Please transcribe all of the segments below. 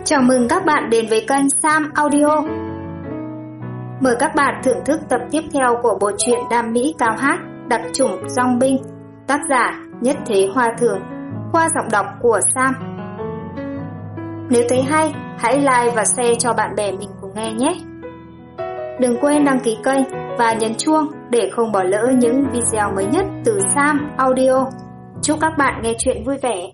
Chào mừng các bạn đến với kênh Sam Audio. Mời các bạn thưởng thức tập tiếp theo của bộ truyện Đam Mỹ Cao Hát Đặc Chủng Dong Binh, tác giả Nhất Thế Hoa Thường, qua giọng đọc của Sam. Nếu thấy hay, hãy like và share cho bạn bè mình cùng nghe nhé. Đừng quên đăng ký kênh và nhấn chuông để không bỏ lỡ những video mới nhất từ Sam Audio. Chúc các bạn nghe chuyện vui vẻ.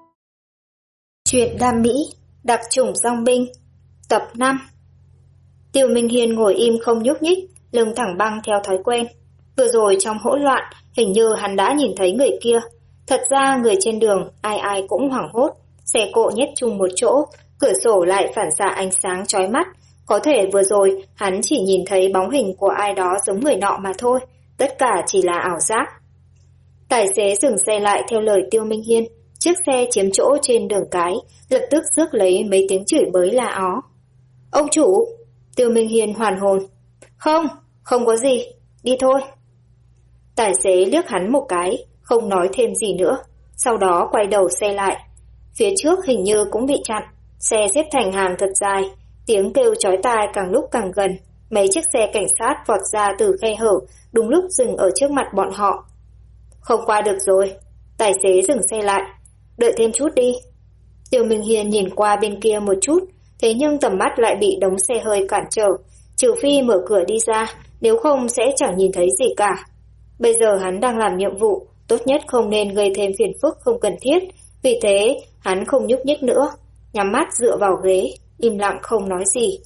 Truyện Đam Mỹ Đặc Chủng Dong Binh, tập 5. Tiêu Minh Hiên ngồi im không nhúc nhích, lưng thẳng băng theo thói quen. Vừa rồi trong hỗn loạn, hình như hắn đã nhìn thấy người kia. Thật ra người trên đường, ai ai cũng hoảng hốt. Xe cộ nhét chung một chỗ, cửa sổ lại phản xạ ánh sáng chói mắt. Có thể vừa rồi, hắn chỉ nhìn thấy bóng hình của ai đó giống người nọ mà thôi. Tất cả chỉ là ảo giác. Tài xế dừng xe lại theo lời Tiêu Minh Hiên. Chiếc xe chiếm chỗ trên đường cái, lập tức rước lấy mấy tiếng chửi bới la ó. Ông chủ! Tiêu Minh Hiên hoàn hồn. Không có gì, đi thôi. Tài xế liếc hắn một cái, không nói thêm gì nữa. Sau đó quay đầu xe lại. Phía trước hình như cũng bị chặn. Xe xếp thành hàng thật dài, tiếng kêu chói tai càng lúc càng gần. Mấy chiếc xe cảnh sát vọt ra từ khe hở, đúng lúc dừng ở trước mặt bọn họ. Không qua được rồi. Tài xế dừng xe lại. Đợi thêm chút đi. Tiêu Minh Hiên nhìn qua bên kia một chút, thế nhưng tầm mắt lại bị đống xe hơi cản trở, trừ phi mở cửa đi ra, nếu không sẽ chẳng nhìn thấy gì cả. Bây giờ hắn đang làm nhiệm vụ, tốt nhất không nên gây thêm phiền phức không cần thiết, vì thế hắn không nhúc nhích nữa, nhắm mắt dựa vào ghế, im lặng không nói gì.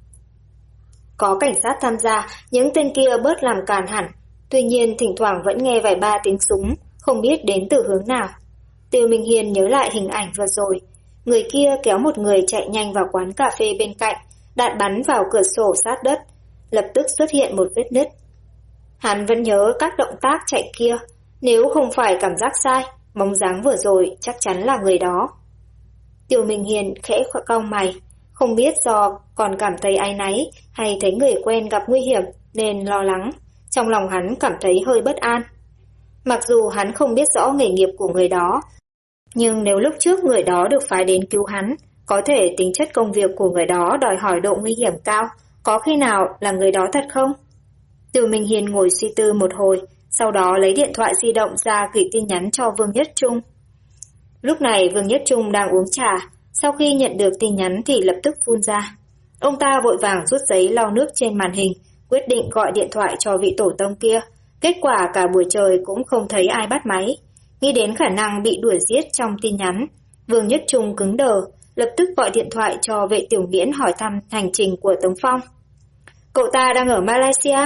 Có cảnh sát tham gia, những tên kia bớt làm càn hẳn, tuy nhiên thỉnh thoảng vẫn nghe vài ba tiếng súng, không biết đến từ hướng nào. Tiêu Minh Hiên nhớ lại hình ảnh vừa rồi. Người kia kéo một người chạy nhanh vào quán cà phê bên cạnh, đạn bắn vào cửa sổ sát đất. Lập tức xuất hiện một vết nứt. Hắn vẫn nhớ các động tác chạy kia. Nếu không phải cảm giác sai, bóng dáng vừa rồi chắc chắn là người đó. Tiêu Minh Hiên khẽ cau mày. Không biết do còn cảm thấy áy náy hay thấy người quen gặp nguy hiểm nên lo lắng. Trong lòng hắn cảm thấy hơi bất an. Mặc dù hắn không biết rõ nghề nghiệp của người đó, nhưng nếu lúc trước người đó được phái đến cứu hắn, có thể tính chất công việc của người đó đòi hỏi độ nguy hiểm cao, có khi nào là người đó thật không? Tiêu Minh Hiên ngồi suy tư một hồi, sau đó lấy điện thoại di động ra gửi tin nhắn cho Vương Nhất Trung. Lúc này Vương Nhất Trung đang uống trà, sau khi nhận được tin nhắn thì lập tức phun ra. Ông ta vội vàng rút giấy lau nước trên màn hình, quyết định gọi điện thoại cho vị tổ tông kia. Kết quả cả buổi trời cũng không thấy ai bắt máy. Nghĩ đến khả năng bị đuổi giết trong tin nhắn, Vương Nhất Trung cứng đờ, lập tức gọi điện thoại cho Vệ Tiểu Nghiễn hỏi thăm hành trình của Tống Phong. Cậu ta đang ở Malaysia?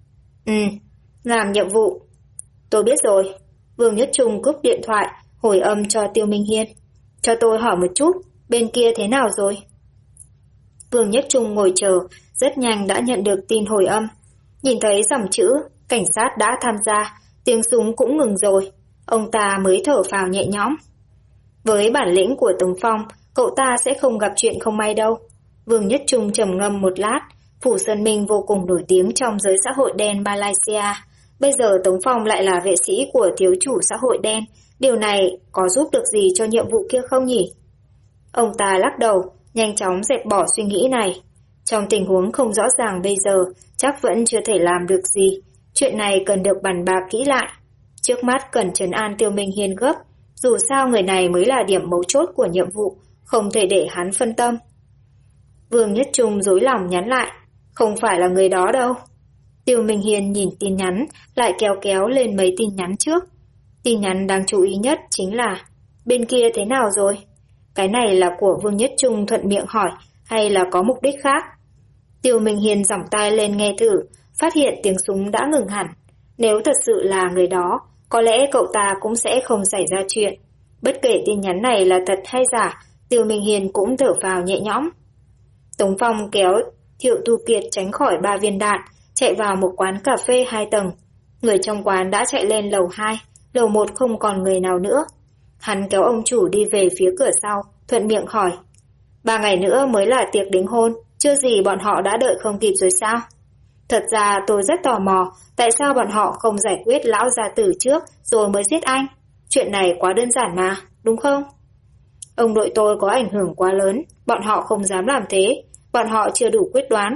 Làm nhiệm vụ. Tôi biết rồi. Vương Nhất Trung cúp điện thoại, hồi âm cho Tiêu Minh Hiên. Cho tôi hỏi một chút, bên kia thế nào rồi? Vương Nhất Trung ngồi chờ, rất nhanh đã nhận được tin hồi âm. Nhìn thấy dòng chữ cảnh sát đã tham gia, tiếng súng cũng ngừng rồi. Ông ta mới thở phào nhẹ nhõm. Với bản lĩnh của Tống Phong, cậu ta sẽ không gặp chuyện không may đâu. Vương Nhất Trung trầm ngâm một lát. Phủ Sơn Minh vô cùng nổi tiếng trong giới xã hội đen Malaysia. Bây giờ Tống Phong lại là vệ sĩ của thiếu chủ xã hội đen. Điều này có giúp được gì cho nhiệm vụ kia không nhỉ? Ông ta lắc đầu, nhanh chóng dẹp bỏ suy nghĩ này. Trong tình huống không rõ ràng bây giờ, chắc vẫn chưa thể làm được gì. Chuyện này cần được bàn bạc kỹ lại. Trước mắt cần trấn an Tiêu Minh Hiên gấp. Dù sao người này mới là điểm mấu chốt của nhiệm vụ, không thể để hắn phân tâm. Vương Nhất Trung rối lòng nhắn lại. Không phải là người đó đâu. Tiêu Minh Hiên nhìn tin nhắn, lại kéo lên mấy tin nhắn trước. Tin nhắn đáng chú ý nhất chính là bên kia thế nào rồi? Cái này là của Vương Nhất Trung thuận miệng hỏi hay là có mục đích khác? Tiêu Minh Hiên giỏng tai lên nghe thử, phát hiện tiếng súng đã ngừng hẳn. Nếu thật sự là người đó, có lẽ cậu ta cũng sẽ không xảy ra chuyện. Bất kể tin nhắn này là thật hay giả, Tiêu Minh Hiên cũng thở phào nhẹ nhõm. Tống Phong kéo Thiệu Tu Kiệt tránh khỏi 3 viên đạn, chạy vào một quán cà phê 2 tầng. Người trong quán đã chạy lên lầu 2, lầu 1 không còn người nào nữa. Hắn kéo ông chủ đi về phía cửa sau, thuận miệng hỏi. 3 ngày nữa mới là tiệc đính hôn, chưa gì bọn họ đã đợi không kịp rồi sao? Thật ra tôi rất tò mò, tại sao bọn họ không giải quyết lão gia tử trước rồi mới giết anh? Chuyện này quá đơn giản mà, đúng không? Ông nội tôi có ảnh hưởng quá lớn, bọn họ không dám làm thế, bọn họ chưa đủ quyết đoán.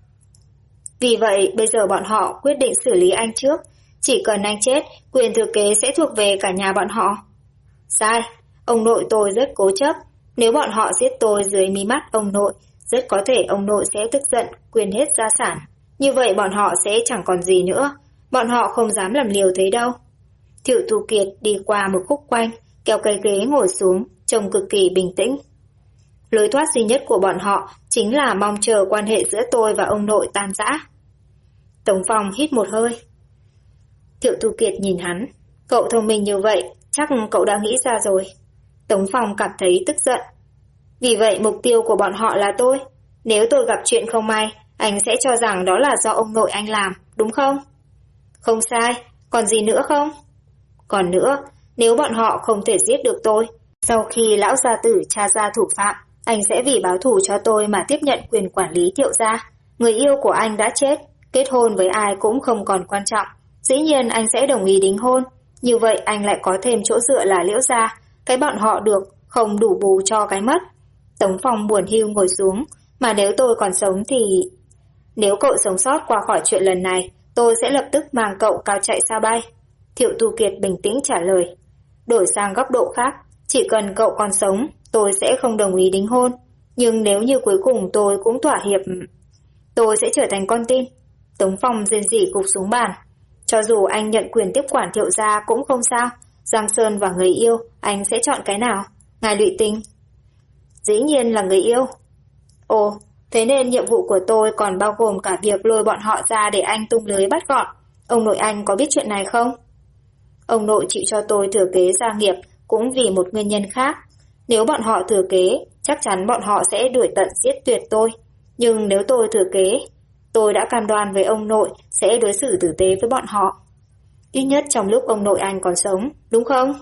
Vì vậy, bây giờ bọn họ quyết định xử lý anh trước. Chỉ cần anh chết, quyền thừa kế sẽ thuộc về cả nhà bọn họ. Sai, ông nội tôi rất cố chấp. Nếu bọn họ giết tôi dưới mí mắt ông nội, rất có thể ông nội sẽ tức giận, quyền hết gia sản. Như vậy bọn họ sẽ chẳng còn gì nữa. Bọn họ không dám làm liều thế đâu. Thiệu Tu Kiệt đi qua một khúc quanh, kéo cái ghế ngồi xuống, trông cực kỳ bình tĩnh. Lối thoát duy nhất của bọn họ chính là mong chờ quan hệ giữa tôi và ông nội tan rã. Tống Phong hít một hơi. Thiệu Tu Kiệt nhìn hắn. Cậu thông minh như vậy, chắc cậu đã nghĩ ra rồi. Tống Phong cảm thấy tức giận. Vì vậy mục tiêu của bọn họ là tôi. Nếu tôi gặp chuyện không may, anh sẽ cho rằng đó là do ông nội anh làm, đúng không? Không sai, còn gì nữa không? Còn nữa, nếu bọn họ không thể giết được tôi, sau khi lão gia tử tra ra thủ phạm, anh sẽ vì báo thù cho tôi mà tiếp nhận quyền quản lý Thiệu gia. Người yêu của anh đã chết, kết hôn với ai cũng không còn quan trọng. Dĩ nhiên anh sẽ đồng ý đính hôn. Như vậy anh lại có thêm chỗ dựa là Liễu gia. Cái bọn họ được, không đủ bù cho cái mất. Tống Phong buồn hiu ngồi xuống. Mà nếu tôi còn sống thì... Nếu cậu sống sót qua khỏi chuyện lần này, tôi sẽ lập tức mang cậu cao chạy xa bay. Thiệu Tu Kiệt bình tĩnh trả lời. Đổi sang góc độ khác, chỉ cần cậu còn sống, tôi sẽ không đồng ý đính hôn. Nhưng nếu như cuối cùng tôi cũng thỏa hiệp, tôi sẽ trở thành con tin. Tống Phong rên rỉ gục xuống bàn. Cho dù anh nhận quyền tiếp quản Thiệu gia cũng không sao. Giang Sơn và người yêu, anh sẽ chọn cái nào? Ngài Lụy Tinh. Dĩ nhiên là người yêu. Ồ, thế nên nhiệm vụ của tôi còn bao gồm cả việc lôi bọn họ ra để anh tung lưới bắt gọn. Ông nội anh có biết chuyện này không? Ông nội chịu cho tôi thừa kế gia nghiệp cũng vì một nguyên nhân khác. Nếu bọn họ thừa kế, chắc chắn bọn họ sẽ đuổi tận giết tuyệt tôi. Nhưng nếu tôi thừa kế, tôi đã cam đoan với ông nội sẽ đối xử tử tế với bọn họ. Ít nhất trong lúc ông nội anh còn sống, đúng không?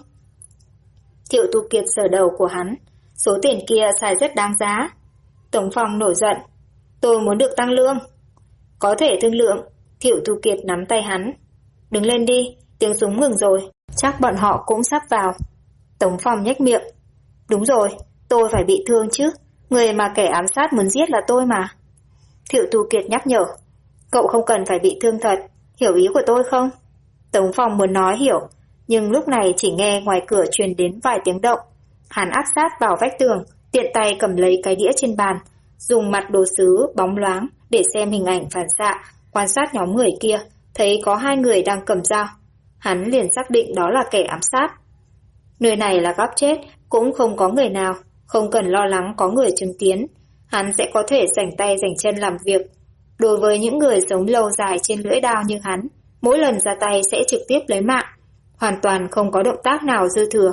Thiệu Tu Kiệt sờ đầu của hắn. Số tiền kia xài rất đáng giá. Tống Phong nổi giận. Tôi muốn được tăng lương. Có thể thương lượng. Thiệu Tu Kiệt nắm tay hắn. Đứng lên đi, tiếng súng ngừng rồi. Chắc bọn họ cũng sắp vào. Tống Phong nhếch miệng. Đúng rồi, tôi phải bị thương chứ. Người mà kẻ ám sát muốn giết là tôi mà. Thiệu Tu Kiệt nhắc nhở. Cậu không cần phải bị thương thật. Hiểu ý của tôi không? Tống Phong muốn nói hiểu, nhưng lúc này chỉ nghe ngoài cửa truyền đến vài tiếng động. Hắn áp sát vào vách tường, tiện tay cầm lấy cái đĩa trên bàn, dùng mặt đồ sứ bóng loáng để xem hình ảnh phản xạ, quan sát nhóm người kia, thấy có 2 người đang cầm dao. Hắn liền xác định đó là kẻ ám sát. Nơi này là góc chết, cũng không có người nào, không cần lo lắng có người chứng kiến. Hắn sẽ có thể rảnh tay rảnh chân làm việc. Đối với những người sống lâu dài trên lưỡi đao như hắn, mỗi lần ra tay sẽ trực tiếp lấy mạng, hoàn toàn không có động tác nào dư thừa.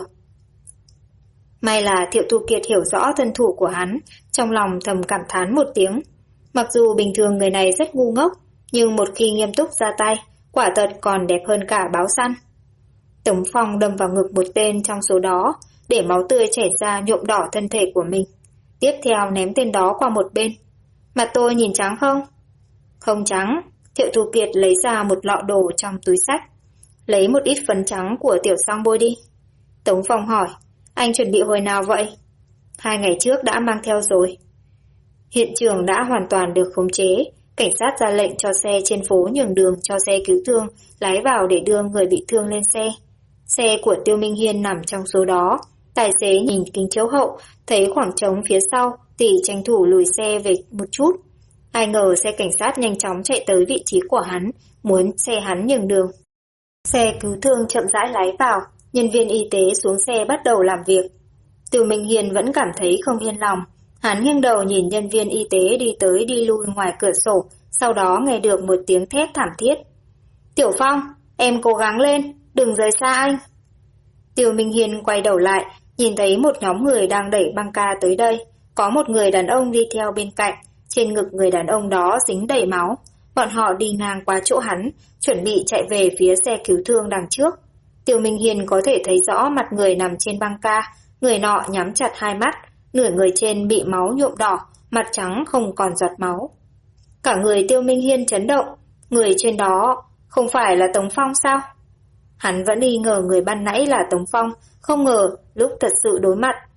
May là Thiệu Tu Kiệt hiểu rõ thân thủ của hắn, trong lòng thầm cảm thán một tiếng. Mặc dù bình thường người này rất ngu ngốc, nhưng một khi nghiêm túc ra tay, quả thật còn đẹp hơn cả báo săn. Tống Phong đâm vào ngực một tên trong số đó, để máu tươi chảy ra nhuộm đỏ thân thể của mình. Tiếp theo ném tên đó qua một bên. Mặt tôi nhìn trắng không? Không trắng. Thiệu Tu Kiệt lấy ra một lọ đồ trong túi xách. Lấy một ít phấn trắng của Tiểu Song bôi đi. Tống Phong hỏi. Anh chuẩn bị hồi nào vậy? 2 ngày trước đã mang theo rồi. Hiện trường đã hoàn toàn được khống chế. Cảnh sát ra lệnh cho xe trên phố nhường đường cho xe cứu thương lái vào để đưa người bị thương lên xe. Xe của Tiêu Minh Hiên nằm trong số đó. Tài xế nhìn kính chiếu hậu, thấy khoảng trống phía sau thì tranh thủ lùi xe về một chút. Ai ngờ xe cảnh sát nhanh chóng chạy tới vị trí của hắn, muốn xe hắn nhường đường. Xe cứu thương chậm rãi lái vào, nhân viên y tế xuống xe bắt đầu làm việc. Tiêu Minh Hiên vẫn cảm thấy không yên lòng. Hắn nghiêng đầu nhìn nhân viên y tế đi tới đi lui ngoài cửa sổ, sau đó nghe được một tiếng thét thảm thiết. Tiểu Phong, em cố gắng lên, đừng rời xa anh. Tiêu Minh Hiên quay đầu lại, nhìn thấy một nhóm người đang đẩy băng ca tới đây. Có một người đàn ông đi theo bên cạnh, trên ngực người đàn ông đó dính đầy máu. Bọn họ đi ngang qua chỗ hắn, chuẩn bị chạy về phía xe cứu thương đằng trước. Tiêu Minh Hiên có thể thấy rõ mặt người nằm trên băng ca, người nọ nhắm chặt 2 mắt, nửa người trên bị máu nhuộm đỏ, mặt trắng không còn giọt máu. Cả người Tiêu Minh Hiên chấn động, người trên đó không phải là Tống Phong sao? Hắn vẫn nghi ngờ người ban nãy là Tống Phong, không ngờ lúc thật sự đối mặt,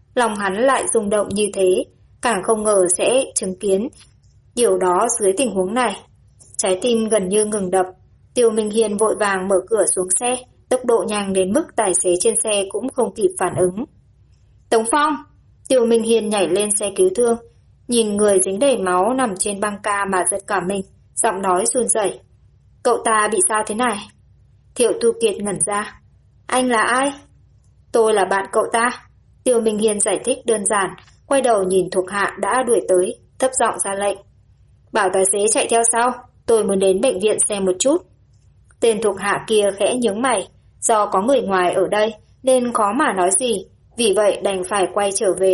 lòng hắn lại rung động như thế, càng không ngờ sẽ chứng kiến điều đó dưới tình huống này. Trái tim gần như ngừng đập, Tiêu Minh Hiên vội vàng mở cửa xuống xe, tốc độ nhanh đến mức tài xế trên xe cũng không kịp phản ứng. Tống Phong! Tiêu Minh Hiên nhảy lên xe cứu thương, nhìn người dính đầy máu nằm trên băng ca mà giật cả mình, giọng nói run rẩy. Cậu ta bị sao thế này? Thiệu Tu Kiệt ngẩn ra. Anh là ai? Tôi là bạn cậu ta. Tiêu Minh Hiên giải thích đơn giản, quay đầu nhìn thuộc hạ đã đuổi tới, thấp giọng ra lệnh. Bảo tài xế chạy theo sau, tôi muốn đến bệnh viện xem một chút. Tên thuộc hạ kia khẽ nhướng mày, do có người ngoài ở đây nên khó mà nói gì, vì vậy đành phải quay trở về.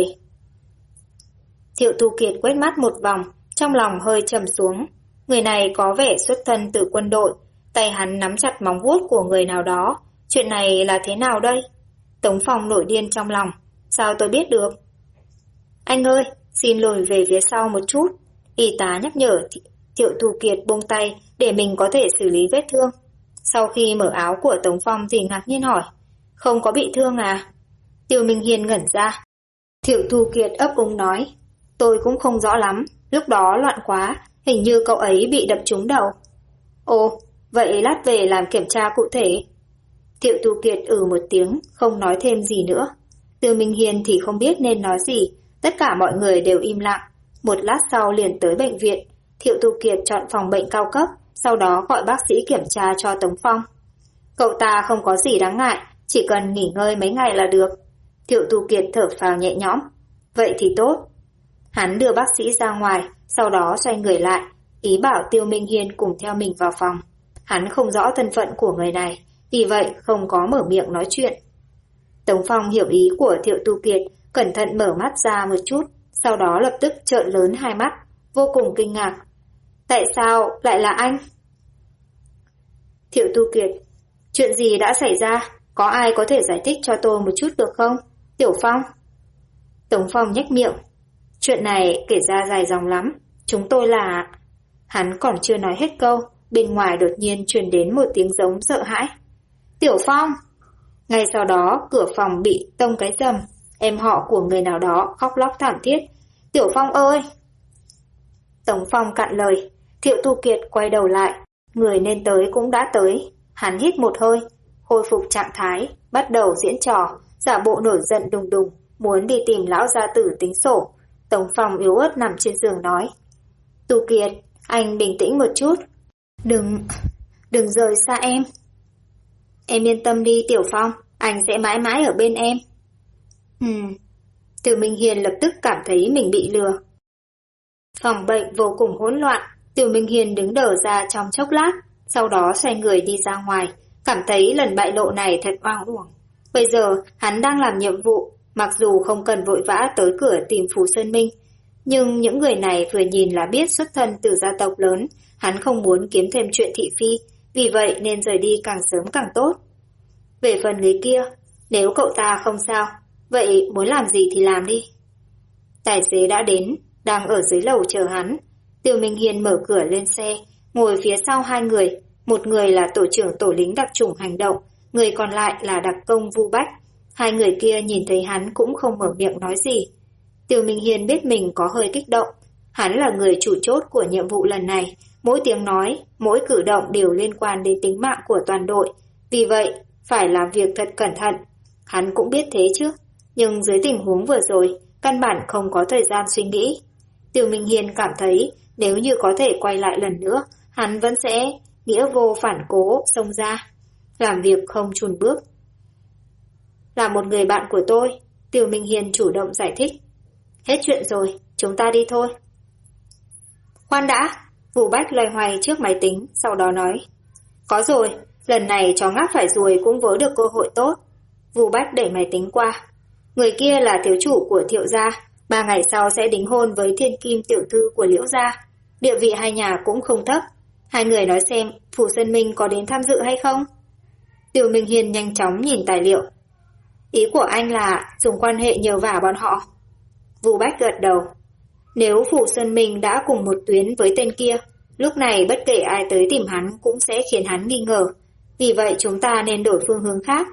Thiệu Tu Kiệt quét mắt một vòng, trong lòng hơi trầm xuống. Người này có vẻ xuất thân từ quân đội, tay hắn nắm chặt móng vuốt của người nào đó. Chuyện này là thế nào đây? Tống Phong nổi điên trong lòng. Sao tôi biết được? Anh ơi, xin lùi về phía sau một chút. Y tá nhắc nhở Thiệu Tu Kiệt buông tay để mình có thể xử lý vết thương. Sau khi mở áo của Tống Phong thì ngạc nhiên hỏi. Không có bị thương à? Tiêu Minh Hiên ngẩn ra. Thiệu Tu Kiệt ấp úng nói. Tôi cũng không rõ lắm, lúc đó loạn quá, hình như cậu ấy bị đập trúng đầu. Ồ, vậy lát về làm kiểm tra cụ thể. Thiệu Tu Kiệt một tiếng, không nói thêm gì nữa. Tiêu Minh Hiên thì không biết nên nói gì, tất cả mọi người đều im lặng. Một lát sau liền tới bệnh viện, Thiệu Tu Kiệt chọn phòng bệnh cao cấp, sau đó gọi bác sĩ kiểm tra cho Tống Phong. Cậu ta không có gì đáng ngại, chỉ cần nghỉ ngơi mấy ngày là được. Thiệu Tu Kiệt thở phào nhẹ nhõm. Vậy thì tốt. Hắn đưa bác sĩ ra ngoài, sau đó xoay người lại, ý bảo Tiêu Minh Hiên cùng theo mình vào phòng. Hắn không rõ thân phận của người này, vì vậy không có mở miệng nói chuyện. Tống Phong hiểu ý của Thiệu Tu Kiệt, cẩn thận mở mắt ra một chút, sau đó lập tức trợn lớn hai mắt, vô cùng kinh ngạc. Tại sao lại là anh? Thiệu Tu Kiệt, chuyện gì đã xảy ra? Có ai có thể giải thích cho tôi một chút được không? Tiểu Phong. Tống Phong nhếch miệng. Chuyện này kể ra dài dòng lắm. Chúng tôi là... Hắn còn chưa nói hết câu, bên ngoài đột nhiên truyền đến một tiếng giống sợ hãi. Tiểu Phong! Ngay sau đó cửa phòng bị tông cái rầm, em họ của người nào đó khóc lóc thảm thiết. Tiểu Phong ơi! Tống Phong cạn lời. Thiệu Tu Kiệt quay đầu lại, người nên tới cũng đã tới. Hắn hít một hơi, khôi phục trạng thái, bắt đầu diễn trò, giả bộ nổi giận đùng đùng, muốn đi tìm lão gia tử tính sổ. Tống Phong yếu ớt nằm trên giường nói. Tu Kiệt, anh bình tĩnh một chút. Đừng rời xa em. Em yên tâm đi Tiểu Phong, anh sẽ mãi mãi ở bên em. Tiêu Minh Hiên lập tức cảm thấy mình bị lừa. Phòng bệnh vô cùng hỗn loạn, Tiêu Minh Hiên đứng đờ ra trong chốc lát, sau đó xoay người đi ra ngoài, cảm thấy lần bại lộ này thật oang uổng. Bây giờ hắn đang làm nhiệm vụ, mặc dù không cần vội vã tới cửa tìm Phù Sơn Minh, nhưng những người này vừa nhìn là biết xuất thân từ gia tộc lớn, hắn không muốn kiếm thêm chuyện thị phi, vì vậy nên rời đi càng sớm càng tốt. Về phần người kia, nếu cậu ta không sao, vậy muốn làm gì thì làm đi. Tài xế đã đến, đang ở dưới lầu chờ hắn. Tiêu Minh Hiên mở cửa lên xe, ngồi phía sau hai người, một người là tổ trưởng tổ lính đặc chủng hành động, người còn lại là đặc công Vu Bách. Hai người kia nhìn thấy hắn cũng không mở miệng nói gì. Tiêu Minh Hiên biết mình có hơi kích động. Hắn là người chủ chốt của nhiệm vụ lần này, mỗi tiếng nói, mỗi cử động đều liên quan đến tính mạng của toàn đội. Vì vậy, phải làm việc thật cẩn thận. Hắn cũng biết thế chứ, nhưng dưới tình huống vừa rồi, căn bản không có thời gian suy nghĩ. Tiêu Minh Hiên cảm thấy nếu như có thể quay lại lần nữa, hắn vẫn sẽ nghĩa vô phản cố xông ra, làm việc không chùn bước. Là một người bạn của tôi, Tiêu Minh Hiên chủ động giải thích. Hết chuyện rồi, chúng ta đi thôi. Khoan đã, Vu Bách loay hoay trước máy tính, sau đó nói. Có rồi, lần này chó ngáp phải ruồi cũng vớ được cơ hội tốt. Vu Bách đẩy máy tính qua. Người kia là thiếu chủ của Thiệu gia, 3 ngày sau sẽ đính hôn với thiên kim tiểu thư của Liễu gia. Địa vị hai nhà cũng không thấp. Hai người nói xem Phù Sơn Minh có đến tham dự hay không? Tiêu Minh Hiên nhanh chóng nhìn tài liệu. Ý của anh là dùng quan hệ nhờ vả bọn họ. Vu Bách gật đầu. Nếu Phù Sơn Minh đã cùng một tuyến với tên kia, lúc này bất kể ai tới tìm hắn cũng sẽ khiến hắn nghi ngờ. Vì vậy chúng ta nên đổi phương hướng khác.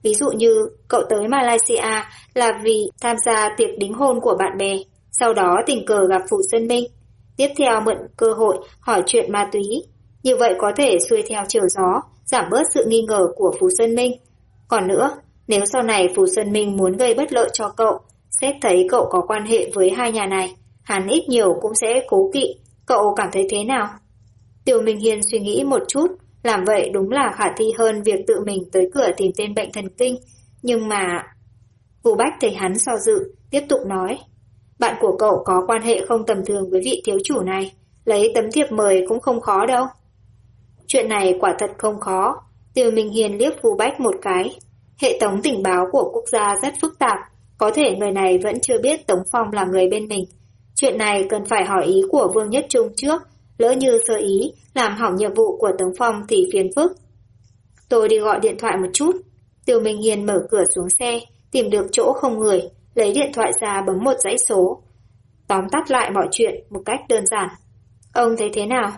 Ví dụ như cậu tới Malaysia là vì tham gia tiệc đính hôn của bạn bè, sau đó tình cờ gặp Phù Sơn Minh. Tiếp theo mượn cơ hội hỏi chuyện ma túy. Như vậy có thể xuôi theo chiều gió, giảm bớt sự nghi ngờ của Phù Sơn Minh. Còn nữa, nếu sau này Phù Sơn Minh muốn gây bất lợi cho cậu, xét thấy cậu có quan hệ với hai nhà này, hắn ít nhiều cũng sẽ cố kỵ. Cậu cảm thấy thế nào? Tiêu Minh Hiên suy nghĩ một chút, làm vậy đúng là khả thi hơn việc tự mình tới cửa tìm tên bệnh thần kinh. Nhưng mà... Vũ Bách thấy hắn do dự, tiếp tục nói. Bạn của cậu có quan hệ không tầm thường với vị thiếu chủ này, lấy tấm thiệp mời cũng không khó đâu. Chuyện này quả thật không khó. Tiêu Minh Hiên liếc Vũ Bách một cái. Hệ thống tình báo của quốc gia rất phức tạp, có thể người này vẫn chưa biết Tống Phong là người bên mình. Chuyện này cần phải hỏi ý của Vương Nhất Trung trước, lỡ như sơ ý làm hỏng nhiệm vụ của Tống Phong thì phiền phức. Tôi đi gọi điện thoại một chút. Tiêu Minh Hiên mở cửa xuống xe, tìm được chỗ không người, lấy điện thoại ra bấm một dãy số. Tóm tắt lại mọi chuyện một cách đơn giản. Ông thấy thế nào?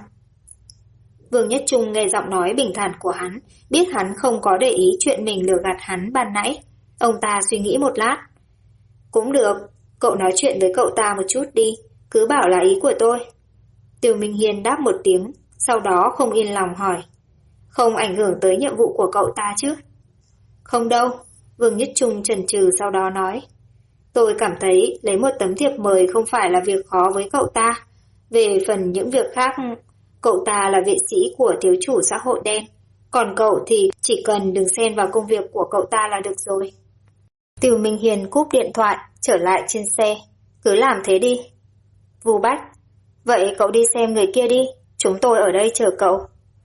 Vương Nhất Trung nghe giọng nói bình thản của hắn, biết hắn không có để ý chuyện mình lừa gạt hắn ban nãy. Ông ta suy nghĩ một lát. Cũng được, cậu nói chuyện với cậu ta một chút đi, cứ bảo là ý của tôi. Tiêu Minh Hiên đáp một tiếng, sau đó không yên lòng hỏi. Không ảnh hưởng tới nhiệm vụ của cậu ta chứ? Không đâu, Vương Nhất Trung chần chừ sau đó nói. Tôi cảm thấy lấy một tấm thiệp mời không phải là việc khó với cậu ta. Về phần những việc khác, cậu ta là vệ sĩ của thiếu chủ xã hội đen. Còn cậu thì chỉ cần đừng xen vào công việc của cậu ta là được rồi. Tiêu Minh Hiền cúp điện thoại, trở lại trên xe. Cứ làm thế đi. Vu Bách. Vậy cậu đi xem người kia đi, chúng tôi ở đây chờ cậu.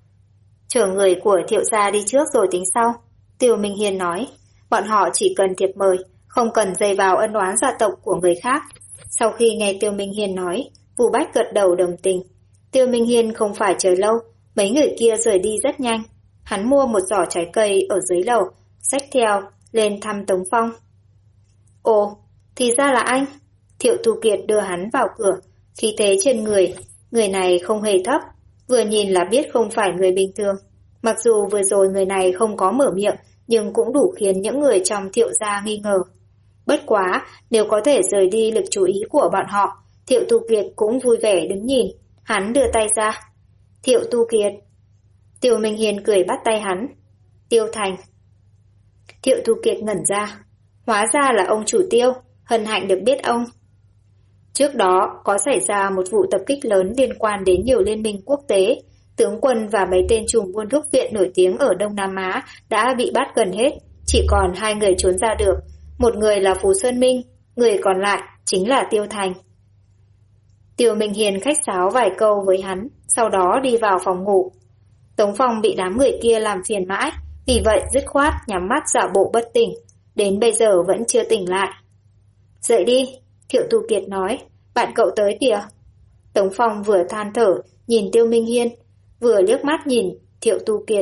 Chờ người của Thiệu gia đi trước rồi tính sau. Tiêu Minh Hiền nói. Bọn họ chỉ cần thiệp mời, không cần dây vào ân oán gia tộc của người khác. Sau khi nghe Tiêu Minh Hiền nói, Vu Bách gật đầu đồng tình. Tiêu Minh Hiền không phải chờ lâu, mấy người kia rời đi rất nhanh. Hắn mua một giỏ trái cây ở dưới lầu, xách theo, lên thăm Tống Phong. Ồ, thì ra là anh. Thiệu Tu Kiệt đưa hắn vào cửa, khí thế trên người này không hề thấp, vừa nhìn là biết không phải người bình thường. Mặc dù vừa rồi người này không có mở miệng, nhưng cũng đủ khiến những người trong Thiệu gia nghi ngờ. Bất quá, nếu có thể rời đi lực chú ý của bọn họ, Thiệu Tu Kiệt cũng vui vẻ đứng nhìn. Hắn đưa tay ra. Thiệu Tu Kiệt. Tiêu Minh Hiền cười bắt tay hắn. Tiêu Thành. Thiệu Tu Kiệt ngẩn ra. Hóa ra là ông chủ Tiêu, hân hạnh được biết ông. Trước đó có xảy ra một vụ tập kích lớn liên quan đến nhiều liên minh quốc tế. Tướng quân và mấy tên trùm buôn thuốc viện nổi tiếng ở Đông Nam Á đã bị bắt gần hết. Chỉ còn 2 người trốn ra được. Một người là Phú Sơn Minh, người còn lại chính là Tiêu Thành. Tiêu Minh Hiền khách sáo vài câu với hắn, sau đó đi vào phòng ngủ. Tống Phong bị đám người kia làm phiền mãi, vì vậy dứt khoát nhắm mắt giả bộ bất tỉnh, đến bây giờ vẫn chưa tỉnh lại. Dậy đi, Thiệu Tu Kiệt nói, bạn cậu tới kìa. Tống Phong vừa than thở, nhìn Tiêu Minh Hiên, vừa liếc mắt nhìn Thiệu Tu Kiệt.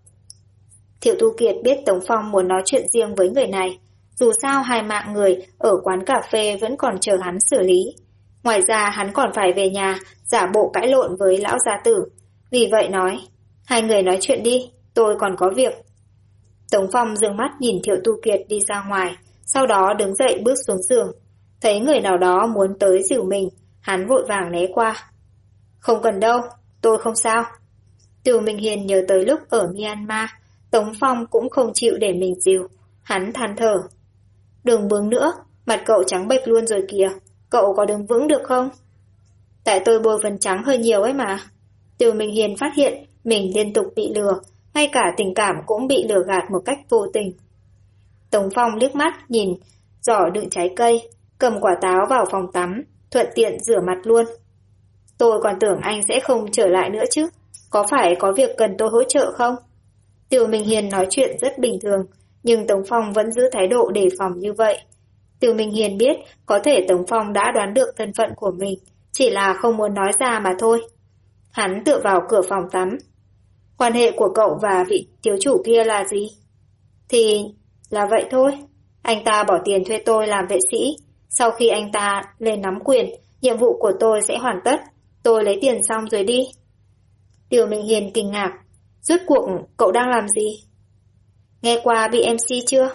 Thiệu Tu Kiệt biết Tống Phong muốn nói chuyện riêng với người này, dù sao 2 mạng người ở quán cà phê vẫn còn chờ hắn xử lý. Ngoài ra hắn còn phải về nhà, giả bộ cãi lộn với lão gia tử. Vì vậy nói, 2 người nói chuyện đi, tôi còn có việc. Tống Phong dương mắt nhìn Thiệu Tu Kiệt đi ra ngoài, sau đó đứng dậy bước xuống giường. Thấy người nào đó muốn tới dìu mình, hắn vội vàng né qua. Không cần đâu, tôi không sao. Tiêu Minh Hiền nhớ tới lúc ở Myanmar, Tống Phong cũng không chịu để mình dìu. Hắn than thở. Đừng bướng nữa, mặt cậu trắng bệch luôn rồi kìa. Cậu có đứng vững được không? Tại tôi bôi phấn trắng hơi nhiều ấy mà. Tiêu Minh Hiền phát hiện mình liên tục bị lừa, ngay cả tình cảm cũng bị lừa gạt một cách vô tình. Tống Phong liếc mắt nhìn giỏ đựng trái cây, cầm quả táo vào phòng tắm, thuận tiện rửa mặt luôn. Tôi còn tưởng anh sẽ không trở lại nữa chứ. Có phải có việc cần tôi hỗ trợ không? Tiêu Minh Hiền nói chuyện rất bình thường, nhưng Tống Phong vẫn giữ thái độ đề phòng như vậy. Tiêu Minh Hiền biết có thể Tống Phong đã đoán được thân phận của mình, chỉ là không muốn nói ra mà thôi. Hắn tựa vào cửa phòng tắm. Quan hệ của cậu và vị thiếu chủ kia là gì? Thì là vậy thôi. Anh ta bỏ tiền thuê tôi làm vệ sĩ. Sau khi anh ta lên nắm quyền, nhiệm vụ của tôi sẽ hoàn tất. Tôi lấy tiền xong rồi đi. Tiêu Minh Hiền kinh ngạc. Rốt cuộc cậu đang làm gì? nghe qua BMC chưa?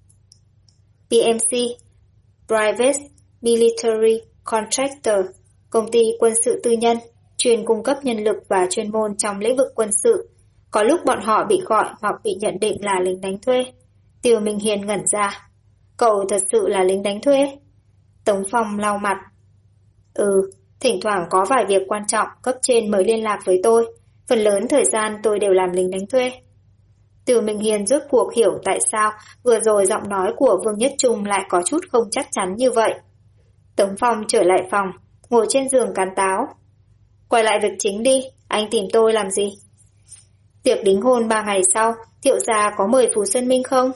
BMC, Private Military Contractor, công ty quân sự tư nhân, chuyên cung cấp nhân lực và chuyên môn trong lĩnh vực quân sự. Có lúc bọn họ bị gọi hoặc bị nhận định là lính đánh thuê. Tiêu Minh Hiên ngẩn ra. Cậu thật sự là lính đánh thuê? Tống Phong lau mặt. Thỉnh thoảng có vài việc quan trọng cấp trên mới liên lạc với tôi. Phần lớn thời gian tôi đều làm lính đánh thuê. Tiêu Minh Hiên rốt cuộc hiểu tại sao vừa rồi giọng nói của Vương Nhất Trung lại có chút không chắc chắn như vậy. Tống Phong trở lại phòng, ngồi trên giường cán táo. Quay lại việc chính đi, anh tìm tôi làm gì? Tiệc đính hôn 3 ngày sau, Thiệu gia có mời Phù Sơn Minh không?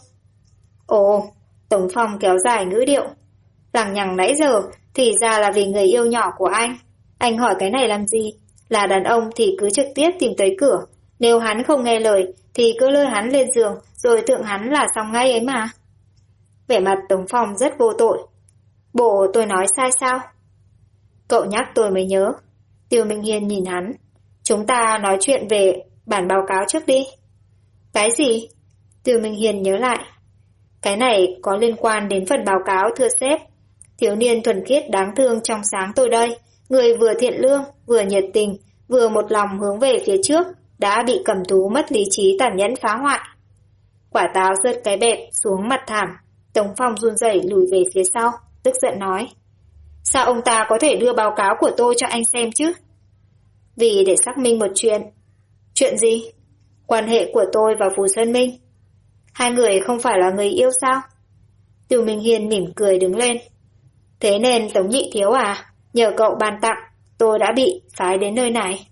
Ồ, Tống Phong kéo dài ngữ điệu. Lằng nhằng nãy giờ, thì ra là vì người yêu nhỏ của anh. Anh hỏi cái này làm gì? Là đàn ông thì cứ trực tiếp tìm tới cửa. Nếu hắn không nghe lời, thì cứ lôi hắn lên giường, rồi thượng hắn là xong ngay ấy mà. Vẻ mặt Tống Phong rất vô tội. Bộ tôi nói sai sao? Cậu nhắc tôi mới nhớ. Tiêu Minh Hiên nhìn hắn. Chúng ta nói chuyện về bản báo cáo trước đi. Cái gì? Tiêu Minh Hiên nhớ lại. Cái này có liên quan đến phần báo cáo thưa sếp. Thiếu niên thuần khiết đáng thương trong sáng tôi đây, người vừa thiện lương, vừa nhiệt tình, vừa một lòng hướng về phía trước, đã bị cầm thú mất lý trí tàn nhẫn phá hoại. Quả táo rớt cái bẹp xuống mặt thảm. Tống Phong run rẩy lùi về phía sau, tức giận nói. Sao ông ta có thể đưa báo cáo của tôi cho anh xem chứ? Vì để xác minh một chuyện. Chuyện gì? Quan hệ của tôi và Phù Sơn Minh. Hai người không phải là người yêu sao? Tiêu Minh Hiên mỉm cười đứng lên. Thế nên Tống nhị thiếu à, nhờ cậu ban tặng, tôi đã bị phái đến nơi này.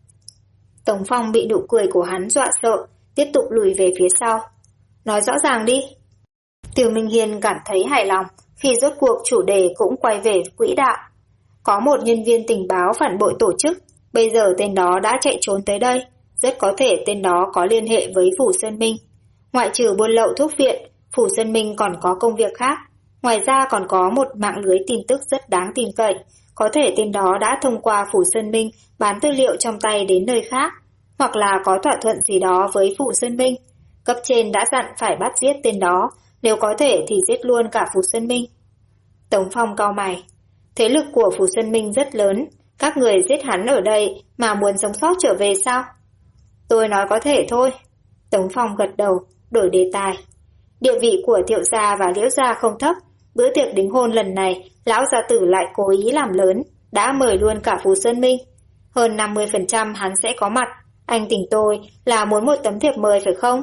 Tống Phong bị nụ cười của hắn dọa sợ, tiếp tục lùi về phía sau. Nói rõ ràng đi. Tiêu Minh Hiên cảm thấy hài lòng khi rốt cuộc chủ đề cũng quay về quỹ đạo. Có một nhân viên tình báo phản bội tổ chức, bây giờ tên đó đã chạy trốn tới đây, rất có thể tên đó có liên hệ với Phù Sơn Minh. Ngoại trừ buôn lậu thuốc viện, Phù Sơn Minh còn có công việc khác. Ngoài ra còn có một mạng lưới tin tức rất đáng tin cậy, có thể tên đó đã thông qua Phù Sơn Minh bán tư liệu trong tay đến nơi khác, hoặc là có thỏa thuận gì đó với Phù Sơn Minh. Cấp trên đã dặn phải bắt giết tên đó, nếu có thể thì giết luôn cả Phù Sơn Minh. Tống Phong cau mày. Thế lực của Phù Sơn Minh rất lớn, các người giết hắn ở đây mà muốn sống sót trở về sao? Tôi nói có thể thôi. Tống Phong gật đầu, đổi đề tài. Địa vị của Thiệu gia và Liễu gia không thấp, bữa tiệc đính hôn lần này, lão gia tử lại cố ý làm lớn, đã mời luôn cả Phù Sơn Minh. Hơn 50% hắn sẽ có mặt, anh tỉnh tôi là muốn một tấm thiệp mời phải không?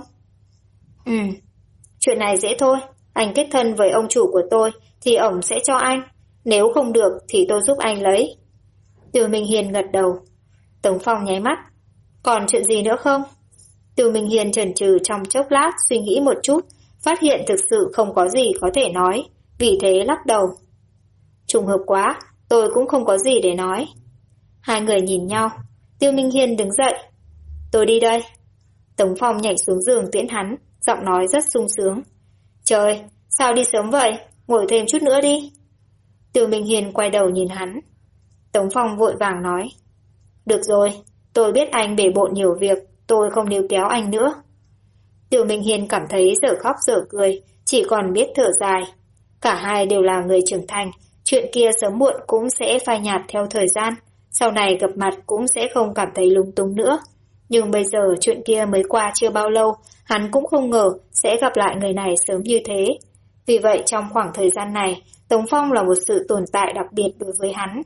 Chuyện này dễ thôi, anh kết thân với ông chủ của tôi thì ổng sẽ cho anh, nếu không được thì tôi giúp anh lấy. Tiêu Minh Hiên gật đầu. Tống Phong nháy mắt. Còn chuyện gì nữa không? Tiêu Minh Hiên chần chừ trong chốc lát suy nghĩ một chút, phát hiện thực sự không có gì có thể nói, vì thế lắc đầu. Trùng hợp quá, tôi cũng không có gì để nói. Hai người nhìn nhau, Tiêu Minh Hiên đứng dậy. Tôi đi đây. Tống Phong nhảy xuống giường tiễn hắn, giọng nói rất sung sướng. Trời, sao đi sớm vậy? Ngồi thêm chút nữa đi. Tiêu Minh Hiên quay đầu nhìn hắn. Tống Phong vội vàng nói. Được rồi, tôi biết anh bể bộn nhiều việc, tôi không níu kéo anh nữa. Tiêu Minh Hiên cảm thấy dở khóc dở cười, chỉ còn biết thở dài. Cả hai đều là người trưởng thành, chuyện kia sớm muộn cũng sẽ phai nhạt theo thời gian, sau này gặp mặt cũng sẽ không cảm thấy lung tung nữa. Nhưng bây giờ chuyện kia mới qua chưa bao lâu, hắn cũng không ngờ sẽ gặp lại người này sớm như thế. Vì vậy trong khoảng thời gian này, Tống Phong là một sự tồn tại đặc biệt đối với hắn.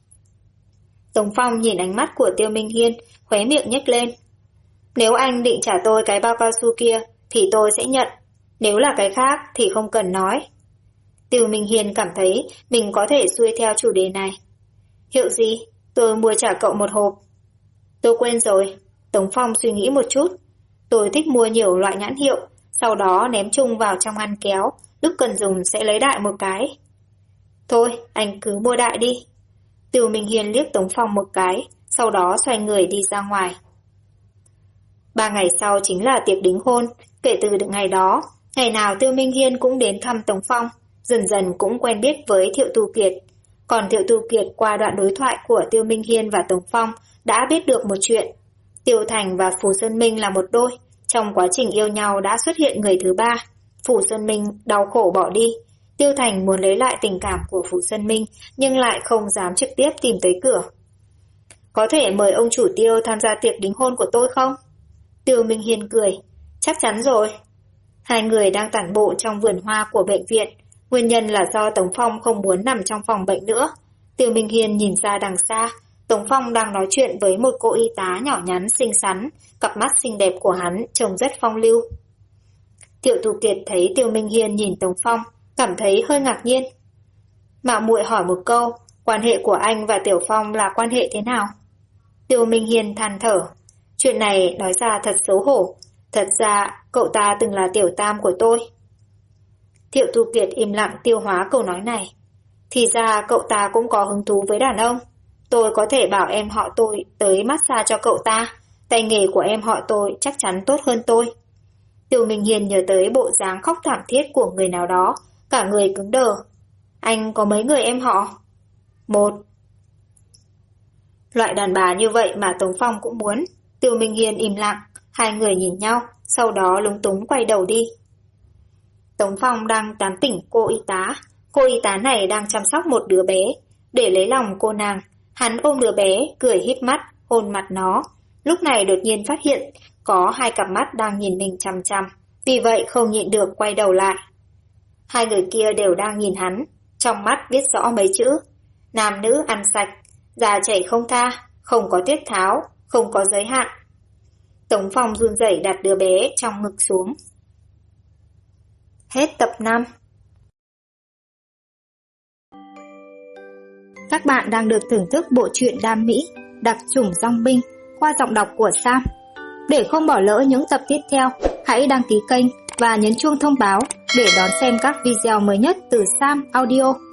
Tống Phong nhìn ánh mắt của Tiêu Minh Hiên, khóe miệng nhếch lên. Nếu anh định trả tôi cái bao cao su kia, thì tôi sẽ nhận. Nếu là cái khác thì không cần nói. Tiêu Minh Hiên cảm thấy mình có thể xuôi theo chủ đề này. Hiệu gì? Tôi mua trả cậu một hộp. Tôi quên rồi. Tống Phong suy nghĩ một chút. Tôi thích mua nhiều loại nhãn hiệu, sau đó ném chung vào trong ngăn kéo, lúc cần dùng sẽ lấy đại một cái. Thôi, anh cứ mua đại đi. Tiêu Minh Hiên liếc Tống Phong một cái, sau đó xoay người đi ra ngoài. 3 ngày sau chính là tiệc đính hôn. Kể từ ngày đó, ngày nào Tiêu Minh Hiên cũng đến thăm Tống Phong, dần dần cũng quen biết với Thiệu Tu Kiệt. Còn Thiệu Tu Kiệt qua đoạn đối thoại của Tiêu Minh Hiên và Tống Phong đã biết được một chuyện. Tiêu Thành và Phù Sơn Minh là một đôi, Trong quá trình yêu nhau đã xuất hiện người thứ ba. Phủ Xuân Minh đau khổ bỏ đi. Tiêu Thành muốn lấy lại tình cảm của Phủ Xuân Minh nhưng lại không dám trực tiếp tìm tới cửa. Có thể mời ông chủ Tiêu tham gia tiệc đính hôn của tôi không? Tiêu Minh Hiên cười. Chắc chắn rồi. Hai người đang tản bộ trong vườn hoa của bệnh viện. Nguyên nhân là do Tống Phong không muốn nằm trong phòng bệnh nữa. Tiêu Minh Hiên nhìn ra đằng xa. Tống Phong đang nói chuyện với một cô y tá nhỏ nhắn xinh xắn. Cặp mắt xinh đẹp của hắn trông rất phong lưu. Tiểu Thu Kiệt thấy Tiêu Minh Hiên nhìn Tống Phong, cảm thấy hơi ngạc nhiên. Mạo muội hỏi một câu, quan hệ của anh và Tiểu Phong là quan hệ thế nào? Tiêu Minh Hiên than thở. Chuyện này nói ra thật xấu hổ. Thật ra, cậu ta từng là tiểu tam của tôi. Thiệu Thu Kiệt im lặng tiêu hóa câu nói này. Thì ra cậu ta cũng có hứng thú với đàn ông. Tôi có thể bảo em họ tôi tới massage cho cậu ta. Tay nghề của em họ tôi chắc chắn tốt hơn tôi. Tiêu Minh Hiên nhớ tới bộ dáng khóc thảm thiết của người nào đó, cả người cứng đờ. Anh có mấy người em họ? Một. Loại đàn bà như vậy mà Tống Phong cũng muốn. Tiêu Minh Hiên im lặng, hai người nhìn nhau, sau đó lúng túng quay đầu đi. Tống Phong đang tán tỉnh cô y tá. Cô y tá này đang chăm sóc một đứa bé. Để lấy lòng cô nàng, hắn ôm đứa bé, cười híp mắt, hôn mặt nó. Lúc này đột nhiên phát hiện có hai cặp mắt đang nhìn mình chằm chằm, vì vậy không nhịn được quay đầu lại. Hai người kia đều đang nhìn hắn, trong mắt viết rõ mấy chữ: nam nữ ăn sạch, già chảy không tha, không có tiết tháo, không có giới hạn. Tống Phong run rẩy đặt đứa bé trong ngực xuống. Hết tập 5. Các bạn đang được thưởng thức bộ truyện Đam Mỹ, đặc chủng dong binh qua giọng đọc của Sam. Để không bỏ lỡ những tập tiếp theo, hãy đăng ký kênh và nhấn chuông thông báo để đón xem các video mới nhất từ Sam Audio.